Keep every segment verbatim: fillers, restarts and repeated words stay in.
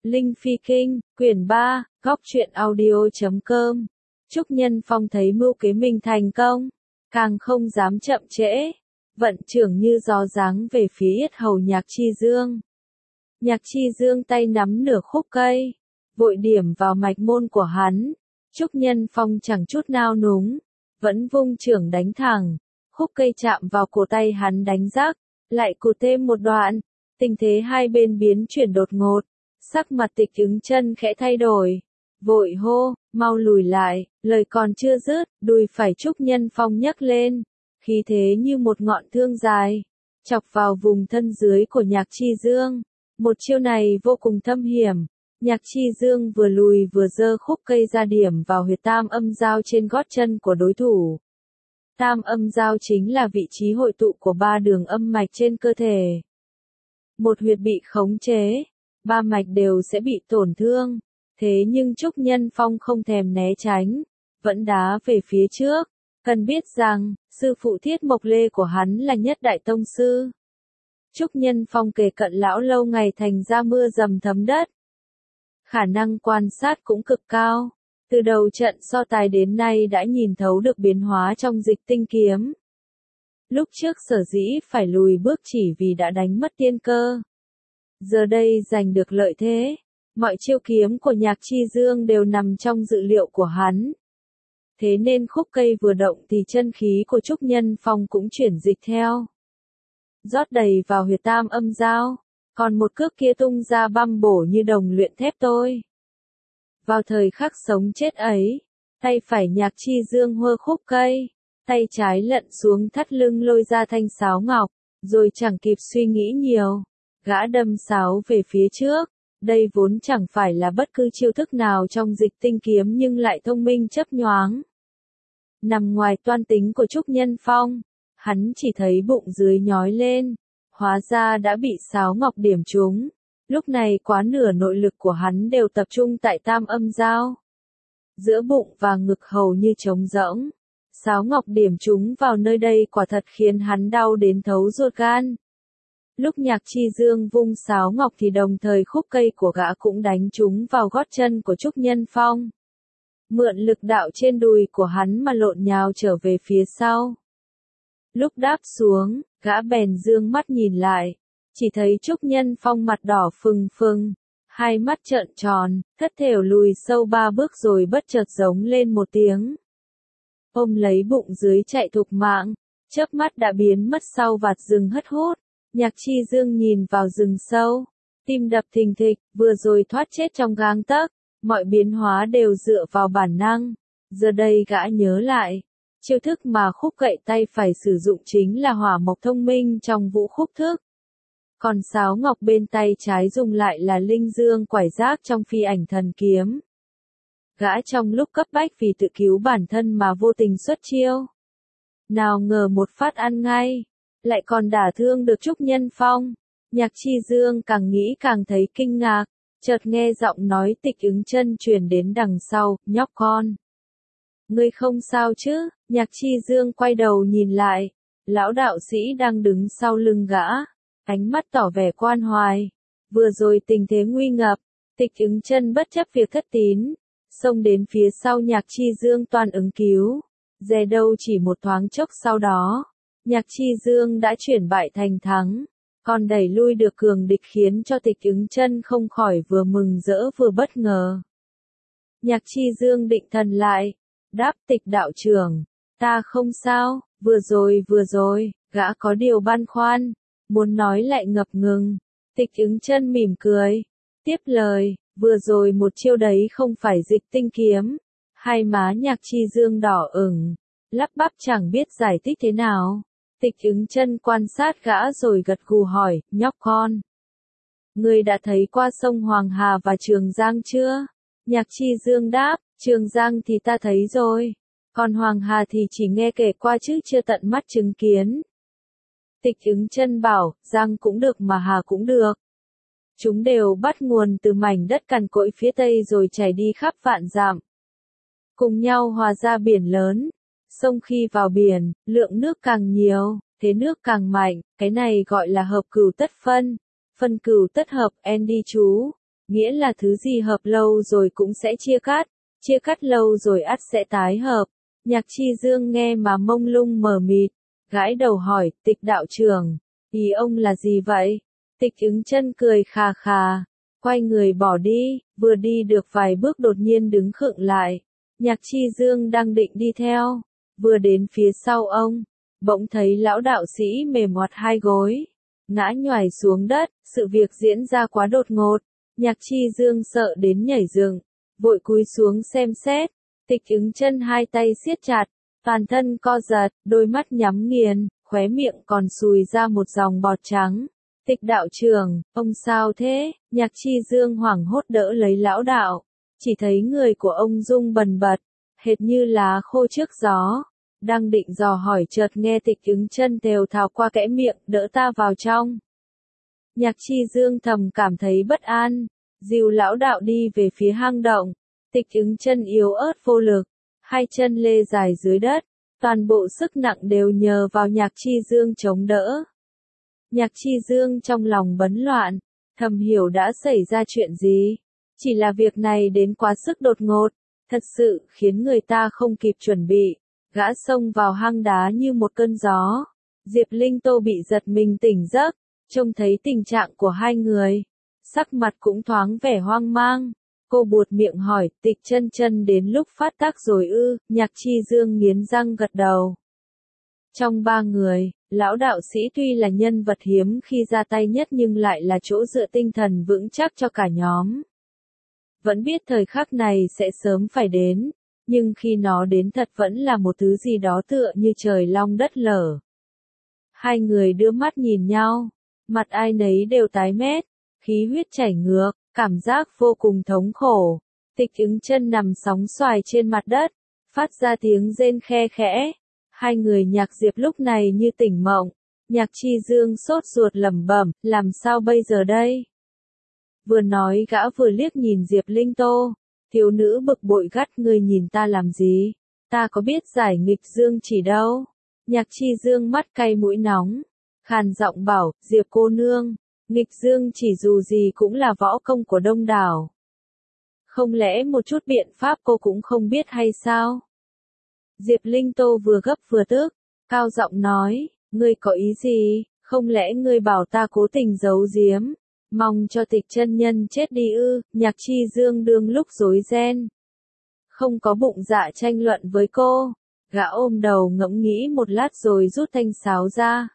Linh Phi Kinh, quyển ba, góc truyện audio chấm com. Trúc Nhân Phong thấy mưu kế mình thành công, càng không dám chậm trễ, vận trưởng như gió giáng về phía yết hầu Nhạc Chi Dương. Nhạc Chi Dương tay nắm nửa khúc cây, vội điểm vào mạch môn của hắn. Trúc Nhân Phong chẳng chút nao núng, vẫn vung trưởng đánh thẳng, khúc cây chạm vào cổ tay hắn đánh rắc, lại cụt thêm một đoạn, tình thế hai bên biến chuyển đột ngột, sắc mặt Tịch Ứng Chân khẽ thay đổi, vội hô, mau lùi lại, lời còn chưa dứt, đùi phải Trúc Nhân Phong nhấc lên, khí thế như một ngọn thương dài, chọc vào vùng thân dưới của Nhạc Chi Dương. Một chiêu này vô cùng thâm hiểm. Nhạc Chi Dương vừa lùi vừa giơ khúc cây ra điểm vào huyệt tam âm giao trên gót chân của đối thủ. Tam âm giao chính là vị trí hội tụ của ba đường âm mạch trên cơ thể. Một huyệt bị khống chế, ba mạch đều sẽ bị tổn thương. Thế nhưng Trúc Nhân Phong không thèm né tránh, vẫn đá về phía trước. Cần biết rằng, sư phụ Thiết Mộc Lê của hắn là nhất đại tông sư. Trúc Nhân Phong kề cận lão lâu ngày thành ra mưa dầm thấm đất. Khả năng quan sát cũng cực cao. Từ đầu trận so tài đến nay đã nhìn thấu được biến hóa trong Dịch Tinh Kiếm. Lúc trước sở dĩ phải lùi bước chỉ vì đã đánh mất tiên cơ. Giờ đây giành được lợi thế. Mọi chiêu kiếm của Nhạc Chi Dương đều nằm trong dự liệu của hắn. Thế nên khúc cây vừa động thì chân khí của Trúc Nhân Phong cũng chuyển dịch theo. Rót đầy vào huyệt tam âm giao, còn một cước kia tung ra băm bổ như đồng luyện thép tôi. Vào thời khắc sống chết ấy, tay phải Nhạc Chi Dương hơ khúc cây, tay trái lận xuống thắt lưng lôi ra thanh sáo ngọc, rồi chẳng kịp suy nghĩ nhiều, gã đâm sáo về phía trước. Đây vốn chẳng phải là bất cứ chiêu thức nào trong Dịch Tinh Kiếm nhưng lại thông minh chớp nhoáng. Nằm ngoài toan tính của Trúc Nhân Phong, hắn chỉ thấy bụng dưới nhói lên, hóa ra đã bị sáo ngọc điểm trúng. Lúc này quá nửa nội lực của hắn đều tập trung tại tam âm giao. Giữa bụng và ngực hầu như trống rỗng, sáo ngọc điểm trúng vào nơi đây quả thật khiến hắn đau đến thấu ruột gan. Lúc Nhạc Chi Dương vung sáo ngọc thì đồng thời khúc cây của gã cũng đánh trúng vào gót chân của Trúc Nhân Phong. Mượn lực đạo trên đùi của hắn mà lộn nhào trở về phía sau. Lúc đáp xuống, gã bèn dương mắt nhìn lại, chỉ thấy Trúc Nhân Phong mặt đỏ phừng phừng, hai mắt trợn tròn, thất thểu lùi sâu ba bước rồi bất chợt giống lên một tiếng. Ôm lấy bụng dưới chạy thục mạng, chớp mắt đã biến mất sau vạt rừng hất hút. Nhạc Chi Dương nhìn vào rừng sâu, tim đập thình thịch, vừa rồi thoát chết trong gang tấc, mọi biến hóa đều dựa vào bản năng. Giờ đây gã nhớ lại, chiêu thức mà khúc cậy tay phải sử dụng chính là hỏa mộc thông minh trong vũ khúc thức. Còn sáo ngọc bên tay trái dùng lại là linh dương quải giác trong phi ảnh thần kiếm. Gã trong lúc cấp bách vì tự cứu bản thân mà vô tình xuất chiêu. Nào ngờ một phát ăn ngay, lại còn đả thương được Trúc Nhân Phong. Nhạc Chi Dương càng nghĩ càng thấy kinh ngạc, chợt nghe giọng nói Tịch Ứng Chân truyền đến đằng sau, nhóc con. Ngươi không sao chứ? Nhạc Chi Dương quay đầu nhìn lại, lão đạo sĩ đang đứng sau lưng gã, ánh mắt tỏ vẻ quan hoài. Vừa rồi tình thế nguy ngập, Tịch Ứng Chân bất chấp việc thất tín, xông đến phía sau Nhạc Chi Dương toàn ứng cứu. Dè đâu chỉ một thoáng chốc sau đó, Nhạc Chi Dương đã chuyển bại thành thắng, còn đẩy lui được cường địch khiến cho Tịch Ứng Chân không khỏi vừa mừng rỡ vừa bất ngờ. Nhạc Chi Dương định thần lại, đáp Tịch đạo trưởng, ta không sao, vừa rồi vừa rồi, gã có điều băn khoăn, muốn nói lại ngập ngừng. Tịch Ứng Chân mỉm cười, tiếp lời, vừa rồi một chiêu đấy không phải Dịch Tinh Kiếm. Hai má Nhạc Chi Dương đỏ ửng, lắp bắp chẳng biết giải thích thế nào. Tịch Ứng Chân quan sát gã rồi gật gù hỏi, nhóc con. Ngươi đã thấy qua sông Hoàng Hà và Trường Giang chưa? Nhạc Chi Dương đáp, Trường Giang thì ta thấy rồi, còn Hoàng Hà thì chỉ nghe kể qua chứ chưa tận mắt chứng kiến. Tịch Ứng Chân bảo, Giang cũng được mà Hà cũng được. Chúng đều bắt nguồn từ mảnh đất cằn cỗi phía tây rồi chảy đi khắp vạn dặm. Cùng nhau hòa ra biển lớn. Sông khi vào biển, lượng nước càng nhiều, thế nước càng mạnh, cái này gọi là hợp cửu tất phân, phân cửu tất hợp, en đi chú. nghĩa là thứ gì hợp lâu rồi cũng sẽ chia cắt, chia cắt lâu rồi ắt sẽ tái hợp. Nhạc Chi Dương nghe mà mông lung mờ mịt, gãi đầu hỏi, Tịch đạo trưởng, ý ông là gì vậy? Tịch Ứng Chân cười khà khà, quay người bỏ đi, vừa đi được vài bước đột nhiên đứng khựng lại. Nhạc Chi Dương đang định đi theo, vừa đến phía sau ông, bỗng thấy lão đạo sĩ mềm oặt hai gối, ngã nhoài xuống đất, sự việc diễn ra quá đột ngột. Nhạc Chi Dương sợ đến nhảy dựng, vội cúi xuống xem xét. Tịch Ứng Chân hai tay siết chặt, toàn thân co giật, đôi mắt nhắm nghiền, khóe miệng còn sùi ra một dòng bọt trắng. Tịch đạo trưởng, ông sao thế? Nhạc Chi Dương hoảng hốt đỡ lấy lão đạo, chỉ thấy người của ông rung bần bật, hệt như lá khô trước gió. Đang định dò hỏi chợt nghe Tịch Ứng Chân thều thào qua kẽ miệng, đỡ ta vào trong. Nhạc Chi Dương thầm cảm thấy bất an, dìu lão đạo đi về phía hang động. Tịch Ứng Chân yếu ớt vô lực, hai chân lê dài dưới đất, toàn bộ sức nặng đều nhờ vào Nhạc Chi Dương chống đỡ. Nhạc Chi Dương trong lòng bấn loạn, thầm hiểu đã xảy ra chuyện gì. Chỉ là việc này đến quá sức đột ngột, thật sự khiến người ta không kịp chuẩn bị. Gã xông vào hang đá như một cơn gió. Diệp Linh Tô bị giật mình tỉnh giấc, trông thấy tình trạng của hai người, sắc mặt cũng thoáng vẻ hoang mang. Cô buột miệng hỏi, Tịch Chân Chân đến lúc phát tác rồi ư? Nhạc Chi Dương nghiến răng gật đầu. Trong ba người, lão đạo sĩ tuy là nhân vật hiếm khi ra tay nhất nhưng lại là chỗ dựa tinh thần vững chắc cho cả nhóm. Vẫn biết thời khắc này sẽ sớm phải đến, nhưng khi nó đến thật vẫn là một thứ gì đó tựa như trời long đất lở. Hai người đưa mắt nhìn nhau, mặt ai nấy đều tái mét, khí huyết chảy ngược, cảm giác vô cùng thống khổ. Tịch Ứng Chân nằm sóng xoài trên mặt đất, phát ra tiếng rên khe khẽ. Hai người Nhạc Diệp lúc này như tỉnh mộng. Nhạc Chi Dương sốt ruột lẩm bẩm, làm sao bây giờ đây? Vừa nói gã vừa liếc nhìn Diệp Linh Tô. Thiếu nữ bực bội gắt, ngươi nhìn ta làm gì? Ta có biết giải nghịch dương chỉ đâu? Nhạc Chi Dương mắt cay mũi nóng, khàn giọng bảo, Diệp cô nương, nghịch dương chỉ dù gì cũng là võ công của đông đảo. Không lẽ một chút biện pháp cô cũng không biết hay sao? Diệp Linh Tô vừa gấp vừa tức, cao giọng nói, ngươi có ý gì? Không lẽ ngươi bảo ta cố tình giấu giếm, mong cho Tịch chân nhân chết đi ư? Nhạc Chi Dương đương lúc rối ren, không có bụng dạ tranh luận với cô. Gã ôm đầu ngẫm nghĩ một lát rồi rút thanh sáo ra,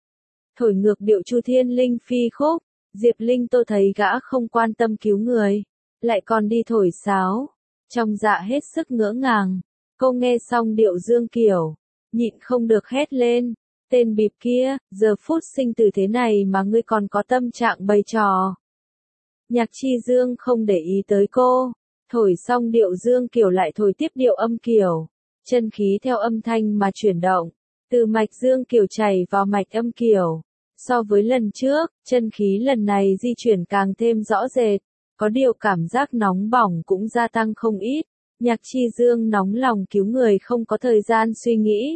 thổi ngược điệu Chu Thiên Linh phi khúc. Diệp Linh Tô thấy gã không quan tâm cứu người, lại còn đi thổi sáo, trong dạ hết sức ngỡ ngàng. Cô nghe xong điệu Dương Kiều, nhịn không được hét lên, tên bịp kia, giờ phút sinh tử thế này mà ngươi còn có tâm trạng bày trò. Nhạc Chi Dương không để ý tới cô, thổi xong điệu Dương Kiều lại thổi tiếp điệu âm Kiều, chân khí theo âm thanh mà chuyển động, từ mạch Dương Kiều chảy vào mạch âm Kiều. So với lần trước, chân khí lần này di chuyển càng thêm rõ rệt, có điều cảm giác nóng bỏng cũng gia tăng không ít. Nhạc Chi Dương nóng lòng cứu người không có thời gian suy nghĩ.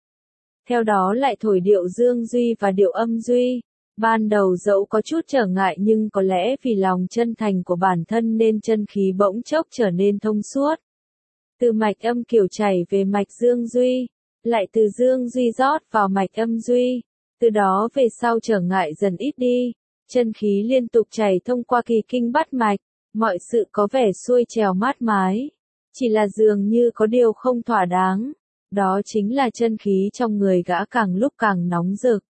Theo đó lại thổi điệu Dương Duy và điệu âm Duy. Ban đầu dẫu có chút trở ngại nhưng có lẽ vì lòng chân thành của bản thân nên chân khí bỗng chốc trở nên thông suốt. Từ mạch âm Kiều chảy về mạch Dương Duy, lại từ Dương Duy rót vào mạch âm Duy. Từ đó về sau trở ngại dần ít đi, chân khí liên tục chảy thông qua kỳ kinh bát mạch, mọi sự có vẻ xuôi trèo mát mái. Chỉ là dường như có điều không thỏa đáng, đó chính là chân khí trong người gã càng lúc càng nóng rực.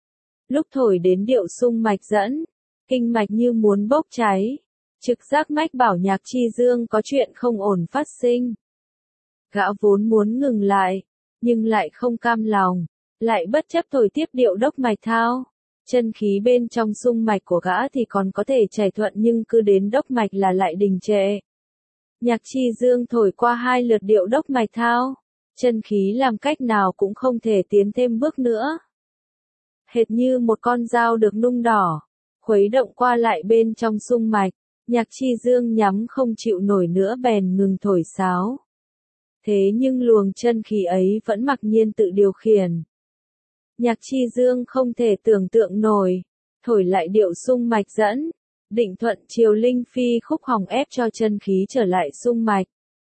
Lúc thổi đến điệu xung mạch dẫn, kinh mạch như muốn bốc cháy, trực giác mách bảo Nhạc Chi Dương có chuyện không ổn phát sinh. Gã vốn muốn ngừng lại, nhưng lại không cam lòng, lại bất chấp thổi tiếp điệu đốc mạch thao. Chân khí bên trong xung mạch của gã thì còn có thể chảy thuận nhưng cứ đến đốc mạch là lại đình trệ. Nhạc Chi Dương thổi qua hai lượt điệu đốc mạch thao, chân khí làm cách nào cũng không thể tiến thêm bước nữa. Hệt như một con dao được nung đỏ, khuấy động qua lại bên trong xung mạch, Nhạc Chi Dương nhắm không chịu nổi nữa bèn ngừng thổi sáo. Thế nhưng luồng chân khí ấy vẫn mặc nhiên tự điều khiển. Nhạc Chi Dương không thể tưởng tượng nổi, thổi lại điệu xung mạch dẫn, Định thuận chiều linh phi khúc hòng ép cho chân khí trở lại sung mạch.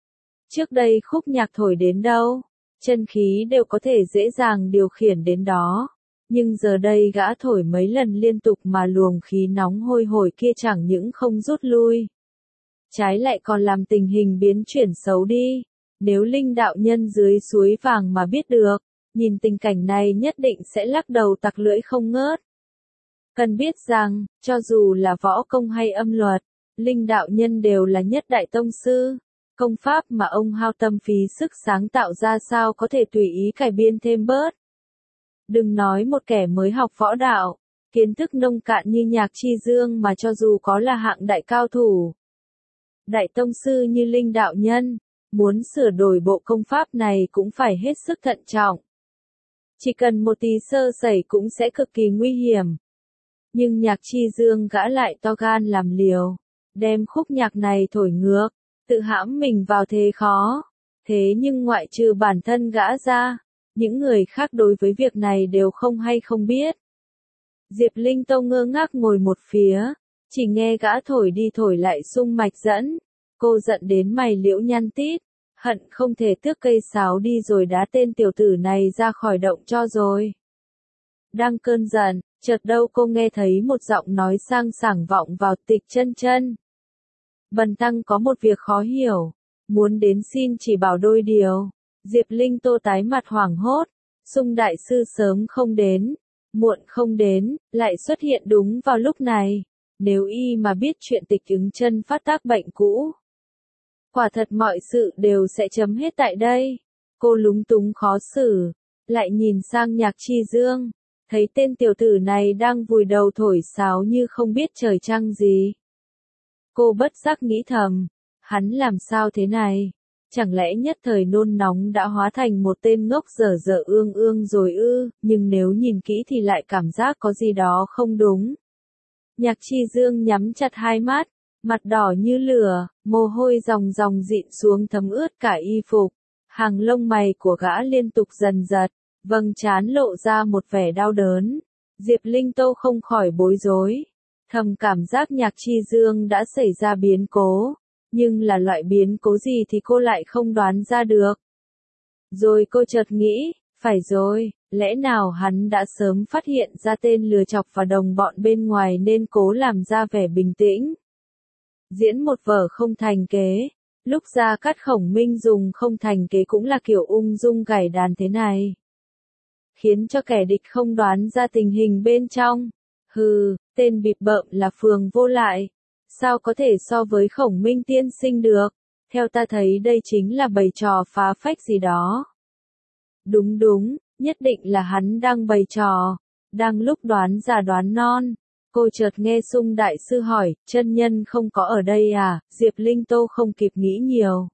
Trước đây khúc nhạc thổi đến đâu, chân khí đều có thể dễ dàng điều khiển đến đó. Nhưng giờ đây gã thổi mấy lần liên tục mà luồng khí nóng hôi hổi kia chẳng những không rút lui. Trái lại còn làm tình hình biến chuyển xấu đi. Nếu linh đạo nhân dưới suối vàng mà biết được, nhìn tình cảnh này nhất định sẽ lắc đầu tặc lưỡi không ngớt. Cần biết rằng, cho dù là võ công hay âm luật, linh đạo nhân đều là nhất đại tông sư. Công pháp mà ông hao tâm phí sức sáng tạo ra sao có thể tùy ý cải biên thêm bớt. Đừng nói một kẻ mới học võ đạo, kiến thức nông cạn như Nhạc Chi Dương mà cho dù có là hạng đại cao thủ. Đại tông sư như linh đạo nhân, muốn sửa đổi bộ công pháp này cũng phải hết sức thận trọng. Chỉ cần một tí sơ sẩy cũng sẽ cực kỳ nguy hiểm. Nhưng Nhạc Chi Dương gã lại to gan làm liều, đem khúc nhạc này thổi ngược, tự hãm mình vào thế khó. Thế nhưng ngoại trừ bản thân gã ra, những người khác đối với việc này đều không hay không biết. Diệp Linh Tông ngơ ngác ngồi một phía, chỉ nghe gã thổi đi thổi lại sung mạch dẫn. Cô giận đến mày liễu nhăn tít, hận không thể tước cây sáo đi rồi đá tên tiểu tử này ra khỏi động cho rồi. Đang cơn giận, chợt đâu cô nghe thấy một giọng nói sang sảng vọng vào Tịch Chân Chân. Bần tăng có một việc khó hiểu, muốn đến xin chỉ bảo đôi điều. Diệp Linh Tô tái mặt hoảng hốt, Sung đại sư sớm không đến, muộn không đến, lại xuất hiện đúng vào lúc này. Nếu y mà biết chuyện Tịch Ứng Chân phát tác bệnh cũ, quả thật mọi sự đều sẽ chấm hết tại đây. Cô lúng túng khó xử, lại nhìn sang Nhạc Chi Dương, thấy tên tiểu tử này đang vùi đầu thổi sáo như không biết trời trăng gì. Cô bất giác nghĩ thầm, hắn làm sao thế này? Chẳng lẽ nhất thời nôn nóng đã hóa thành một tên ngốc dở dở ương ương rồi ư? Nhưng nếu nhìn kỹ thì lại cảm giác có gì đó không đúng. Nhạc Chi Dương nhắm chặt hai mắt, mặt đỏ như lửa, mồ hôi ròng ròng dịn xuống thấm ướt cả y phục. Hàng lông mày của gã liên tục dần giật, vầng trán lộ ra một vẻ đau đớn. Diệp Linh Tô không khỏi bối rối, thầm cảm giác Nhạc Chi Dương đã xảy ra biến cố, nhưng là loại biến cố gì thì cô lại không đoán ra được. Rồi cô chợt nghĩ, phải rồi, lẽ nào hắn đã sớm phát hiện ra tên lừa chọc và đồng bọn bên ngoài nên cố làm ra vẻ bình tĩnh. Diễn một vở không thành kế, lúc ra cắt Khổng Minh dùng không thành kế cũng là kiểu ung dung gảy đàn thế này, khiến cho kẻ địch không đoán ra tình hình bên trong. Hừ, tên bịp bợm là Phường Vô Lại, sao có thể so với Khổng Minh tiên sinh được? Theo ta thấy đây chính là bày trò phá phách gì đó. Đúng đúng, nhất định là hắn đang bày trò, đang lúc đoán già đoán non. Cô chợt nghe Sung đại sư hỏi, chân nhân không có ở đây à? Diệp Linh Tô không kịp nghĩ nhiều,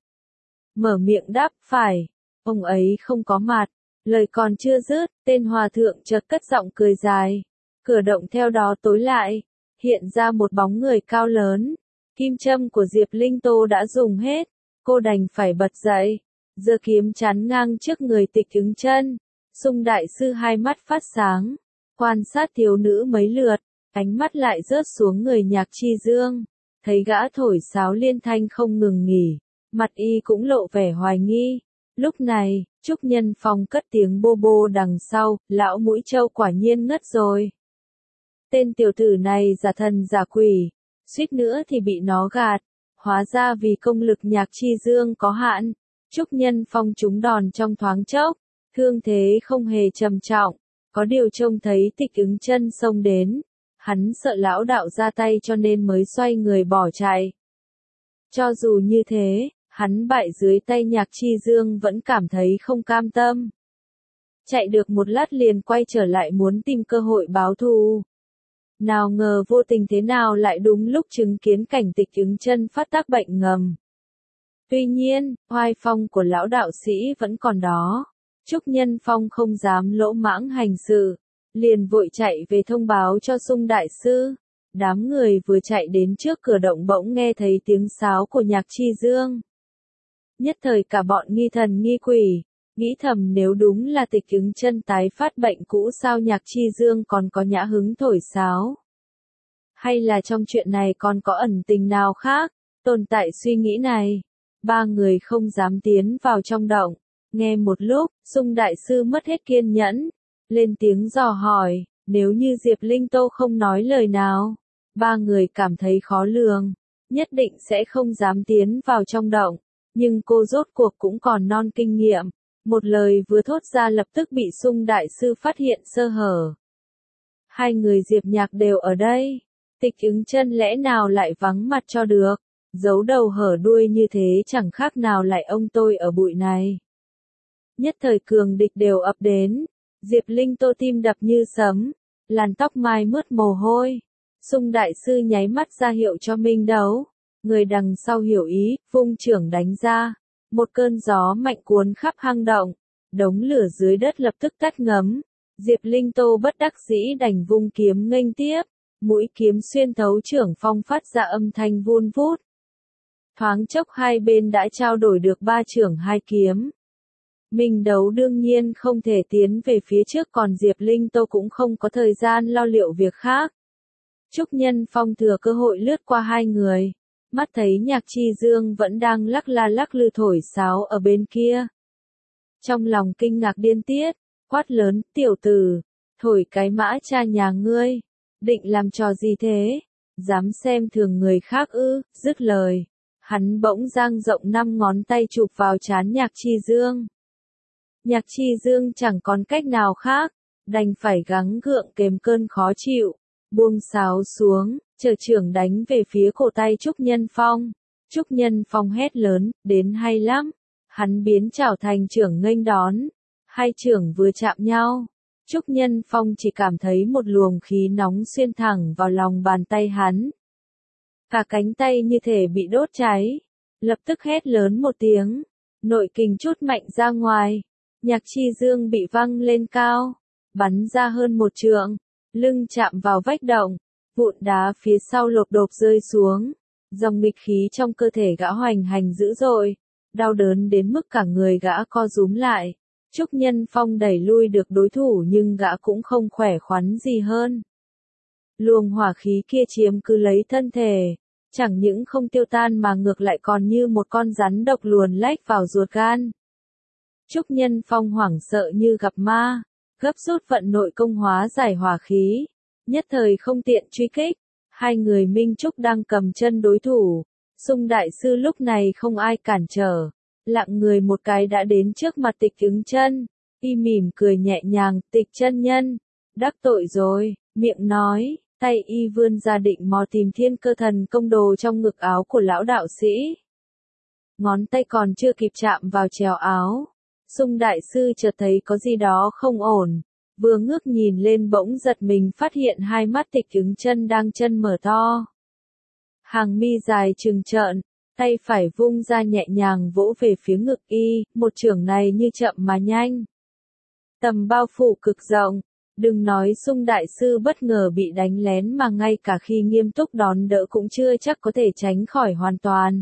mở miệng đáp, phải, ông ấy không có mặt. Lời còn chưa dứt, tên hòa thượng chợt cất giọng cười dài. Cửa động theo đó tối lại, hiện ra một bóng người cao lớn. Kim châm của Diệp Linh Tô đã dùng hết, cô đành phải bật dậy, giơ kiếm chắn ngang trước người Tịch Ứng Chân. Sung đại sư hai mắt phát sáng, quan sát thiếu nữ mấy lượt, ánh mắt lại rớt xuống người Nhạc Chi Dương, thấy gã thổi sáo liên thanh không ngừng nghỉ, mặt y cũng lộ vẻ hoài nghi. Lúc này, Trúc Nhân Phong cất tiếng bô bô đằng sau, lão mũi trâu quả nhiên ngất rồi. Tên tiểu tử này giả thần giả quỷ, suýt nữa thì bị nó gạt, hóa ra vì công lực Nhạc Chi Dương có hạn. Trúc Nhân Phong trúng đòn trong thoáng chốc, thương thế không hề trầm trọng, có điều trông thấy Tịch Ứng Chân xông đến, hắn sợ lão đạo ra tay cho nên mới xoay người bỏ chạy. Cho dù như thế, hắn bại dưới tay Nhạc Chi Dương vẫn cảm thấy không cam tâm. Chạy được một lát liền quay trở lại muốn tìm cơ hội báo thù. Nào ngờ vô tình thế nào lại đúng lúc chứng kiến cảnh Tịch Ứng Chân phát tác bệnh ngầm. Tuy nhiên, oai phong của lão đạo sĩ vẫn còn đó. Trúc Nhân Phong không dám lỗ mãng hành sự, liền vội chạy về thông báo cho Sung đại sư. Đám người vừa chạy đến trước cửa động bỗng nghe thấy tiếng sáo của Nhạc Chi Dương. Nhất thời cả bọn nghi thần nghi quỷ, nghĩ thầm nếu đúng là Tịch Ứng Chân tái phát bệnh cũ sao Nhạc Chi Dương còn có nhã hứng thổi sáo. Hay là trong chuyện này còn có ẩn tình nào khác, tồn tại suy nghĩ này. Ba người không dám tiến vào trong động. Nghe một lúc, Sung đại sư mất hết kiên nhẫn. Lên tiếng dò hỏi, nếu như Diệp Linh Tô không nói lời nào. Ba người cảm thấy khó lường. Nhất định sẽ không dám tiến vào trong động. Nhưng cô rốt cuộc cũng còn non kinh nghiệm. Một lời vừa thốt ra lập tức bị Sung đại sư phát hiện sơ hở. Hai người Diệp Nhạc đều ở đây. Tịch Ứng Chân lẽ nào lại vắng mặt cho được. Giấu đầu hở đuôi như thế chẳng khác nào lại ông tôi ở bụi này. Nhất thời cường địch đều ập đến. Diệp Linh Tô tim đập như sấm. Làn tóc mai mướt mồ hôi. Sung đại sư nháy mắt ra hiệu cho Minh Đấu. Người đằng sau hiểu ý, vung chưởng đánh ra. Một cơn gió mạnh cuốn khắp hang động. Đống lửa dưới đất lập tức tắt ngấm. Diệp Linh Tô bất đắc dĩ đành vung kiếm nghênh tiếp. Mũi kiếm xuyên thấu chưởng phong phát ra âm thanh vun vút. Thoáng chốc hai bên đã trao đổi được ba chưởng hai kiếm. Minh Đấu đương nhiên không thể tiến về phía trước, còn Diệp Linh Tô cũng không có thời gian lo liệu việc khác. Trúc Nhân Phong thừa cơ hội lướt qua hai người. Mắt thấy Nhạc Chi Dương vẫn đang lắc la lắc lư thổi sáo ở bên kia. Trong lòng kinh ngạc điên tiết, quát lớn, tiểu tử, thổi cái mã cha nhà ngươi, định làm trò gì thế, dám xem thường người khác ư, dứt lời. Hắn bỗng dang rộng năm ngón tay chụp vào trán Nhạc Chi Dương. Nhạc Chi Dương chẳng còn cách nào khác, đành phải gắng gượng kềm cơn khó chịu, buông sáo xuống, chờ chưởng đánh về phía cổ tay Trúc Nhân Phong. Trúc Nhân Phong hét lớn, đến hay lắm. Hắn biến chảo thành chưởng nghênh đón. Hai chưởng vừa chạm nhau. Trúc Nhân Phong chỉ cảm thấy một luồng khí nóng xuyên thẳng vào lòng bàn tay hắn. Cả cánh tay như thể bị đốt cháy. Lập tức hét lớn một tiếng. Nội kình chút mạnh ra ngoài. Nhạc Chi Dương bị văng lên cao. Bắn ra hơn một trượng. Lưng chạm vào vách động. Vụn đá phía sau lộp độp rơi xuống. Dòng nghịch khí trong cơ thể gã hoành hành dữ dội. Đau đớn đến mức cả người gã co rúm lại. Trúc Nhân Phong đẩy lui được đối thủ nhưng gã cũng không khỏe khoắn gì hơn. Luồng hỏa khí kia chiếm cứ lấy thân thể. Chẳng những không tiêu tan mà ngược lại còn như một con rắn độc luồn lách vào ruột gan. Trúc Nhân Phong hoảng sợ như gặp ma. Gấp rút vận nội công hóa giải hỏa khí. Nhất thời không tiện truy kích. Hai người Minh Trúc đang cầm chân đối thủ. Sung đại sư lúc này không ai cản trở. Lặng người một cái đã đến trước mặt Tịch Ứng Chân. Y mỉm cười nhẹ nhàng, Tịch chân nhân. Đắc tội rồi, miệng nói. Tay y vươn ra định mò tìm Thiên Cơ Thần Công đồ trong ngực áo của lão đạo sĩ. Ngón tay còn chưa kịp chạm vào chèo áo. Sung đại sư chợt thấy có gì đó không ổn. Vừa ngước nhìn lên bỗng giật mình phát hiện hai mắt Tịch Ứng Chân đang chân mở to. Hàng mi dài trừng trợn, tay phải vung ra nhẹ nhàng vỗ về phía ngực y, một chưởng này như chậm mà nhanh. Tầm bao phủ cực rộng, đừng nói Sung đại sư bất ngờ bị đánh lén mà ngay cả khi nghiêm túc đón đỡ cũng chưa chắc có thể tránh khỏi hoàn toàn.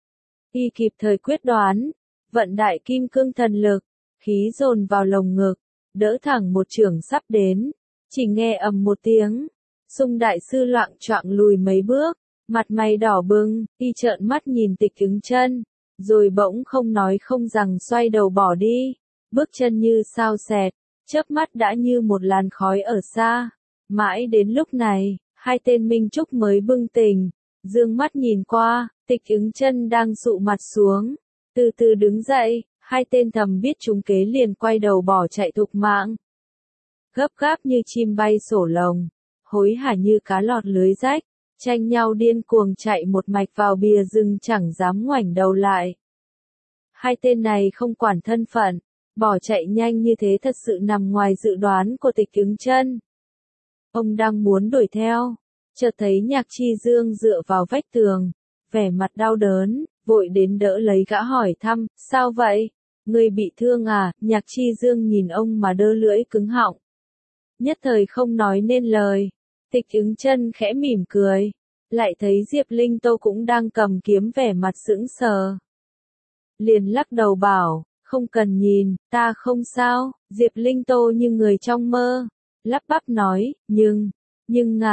Y kịp thời quyết đoán, vận đại kim cương thần lực, khí dồn vào lồng ngực, đỡ thẳng một chưởng sắp đến, chỉ nghe ầm một tiếng, Sung đại sư loạng choạng lùi mấy bước, mặt mày đỏ bừng, y trợn mắt nhìn Tịch Ứng Chân, rồi bỗng không nói không rằng xoay đầu bỏ đi, bước chân như sao xẹt, chớp mắt đã như một làn khói ở xa. Mãi đến lúc này, hai tên Minh Trúc mới bừng tỉnh, dương mắt nhìn qua, Tịch Ứng Chân đang sụ mặt xuống, từ từ đứng dậy, hai tên thầm biết trúng kế liền quay đầu bỏ chạy thục mạng. Gấp gáp như chim bay sổ lồng, hối hả như cá lọt lưới rách, tranh nhau điên cuồng chạy một mạch vào bìa rừng chẳng dám ngoảnh đầu lại. Hai tên này không quản thân phận, bỏ chạy nhanh như thế thật sự nằm ngoài dự đoán của Tịch Ứng Chân. Ông đang muốn đuổi theo, chợt thấy Nhạc Chi Dương dựa vào vách tường, vẻ mặt đau đớn, vội đến đỡ lấy gã hỏi thăm, sao vậy? Người bị thương à? Nhạc Chi Dương nhìn ông mà đơ lưỡi cứng họng. Nhất thời không nói nên lời. Tịch Ứng Chân khẽ mỉm cười, lại thấy Diệp Linh Tô cũng đang cầm kiếm vẻ mặt sững sờ. Liền lắc đầu bảo, không cần nhìn, ta không sao. Diệp Linh Tô như người trong mơ, lắp bắp nói, nhưng, nhưng ngài,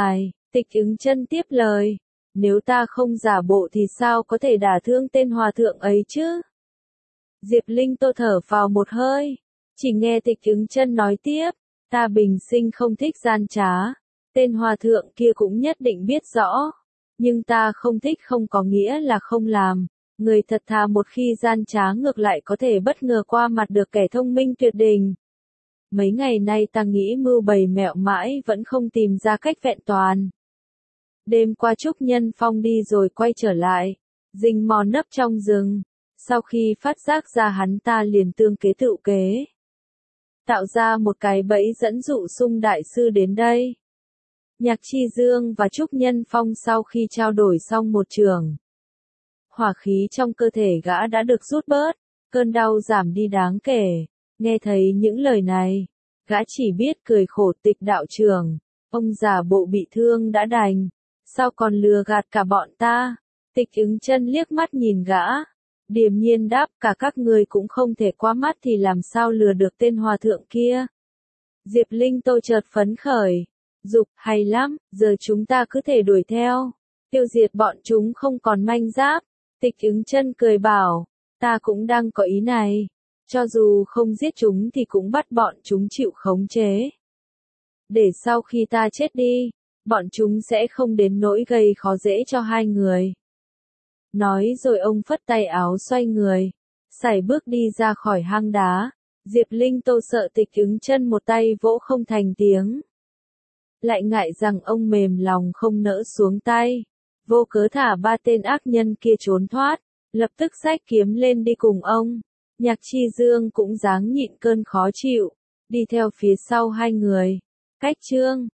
Tịch ứng chân tiếp lời. Nếu ta không giả bộ thì sao có thể đả thương tên hòa thượng ấy chứ? Diệp Linh Tô thở vào một hơi. Chỉ nghe tịch ứng chân nói tiếp. Ta bình sinh không thích gian trá. Tên hòa thượng kia cũng nhất định biết rõ. Nhưng ta không thích không có nghĩa là không làm. Người thật thà một khi gian trá ngược lại có thể bất ngờ qua mặt được kẻ thông minh tuyệt đỉnh. Mấy ngày nay ta nghĩ mưu bày mẹo mãi vẫn không tìm ra cách vẹn toàn. Đêm qua Trúc Nhân Phong đi rồi quay trở lại. Rình mò nấp trong rừng. Sau khi phát giác ra hắn ta liền tương kế tự kế. Tạo ra một cái bẫy dẫn dụ Sung đại sư đến đây. Nhạc Chi Dương và Trúc Nhân Phong sau khi trao đổi xong một trường. Hỏa khí trong cơ thể gã đã được rút bớt, cơn đau giảm đi đáng kể. Nghe thấy những lời này, gã chỉ biết cười khổ. Tịch đạo trưởng, ông giả bộ bị thương đã đành, sao còn lừa gạt cả bọn ta? Tịch ứng chân liếc mắt nhìn gã, điềm nhiên đáp, cả các người cũng không thể qua mắt thì làm sao lừa được tên hòa thượng kia. Diệp Linh Tô chợt phấn khởi, dục, hay lắm, giờ chúng ta cứ thể đuổi theo, tiêu diệt bọn chúng không còn manh giáp. Tịch ứng chân cười bảo, ta cũng đang có ý này, cho dù không giết chúng thì cũng bắt bọn chúng chịu khống chế. Để sau khi ta chết đi, bọn chúng sẽ không đến nỗi gây khó dễ cho hai người. Nói rồi ông phất tay áo xoay người, sải bước đi ra khỏi hang đá. Diệp Linh Tô sợ tịch ứng chân một tay vỗ không thành tiếng. Lại ngại rằng ông mềm lòng không nỡ xuống tay. Vô cớ thả ba tên ác nhân kia trốn thoát, lập tức xách kiếm lên đi cùng ông. Nhạc Chi Dương cũng dáng nhịn cơn khó chịu, đi theo phía sau hai người. Cách chương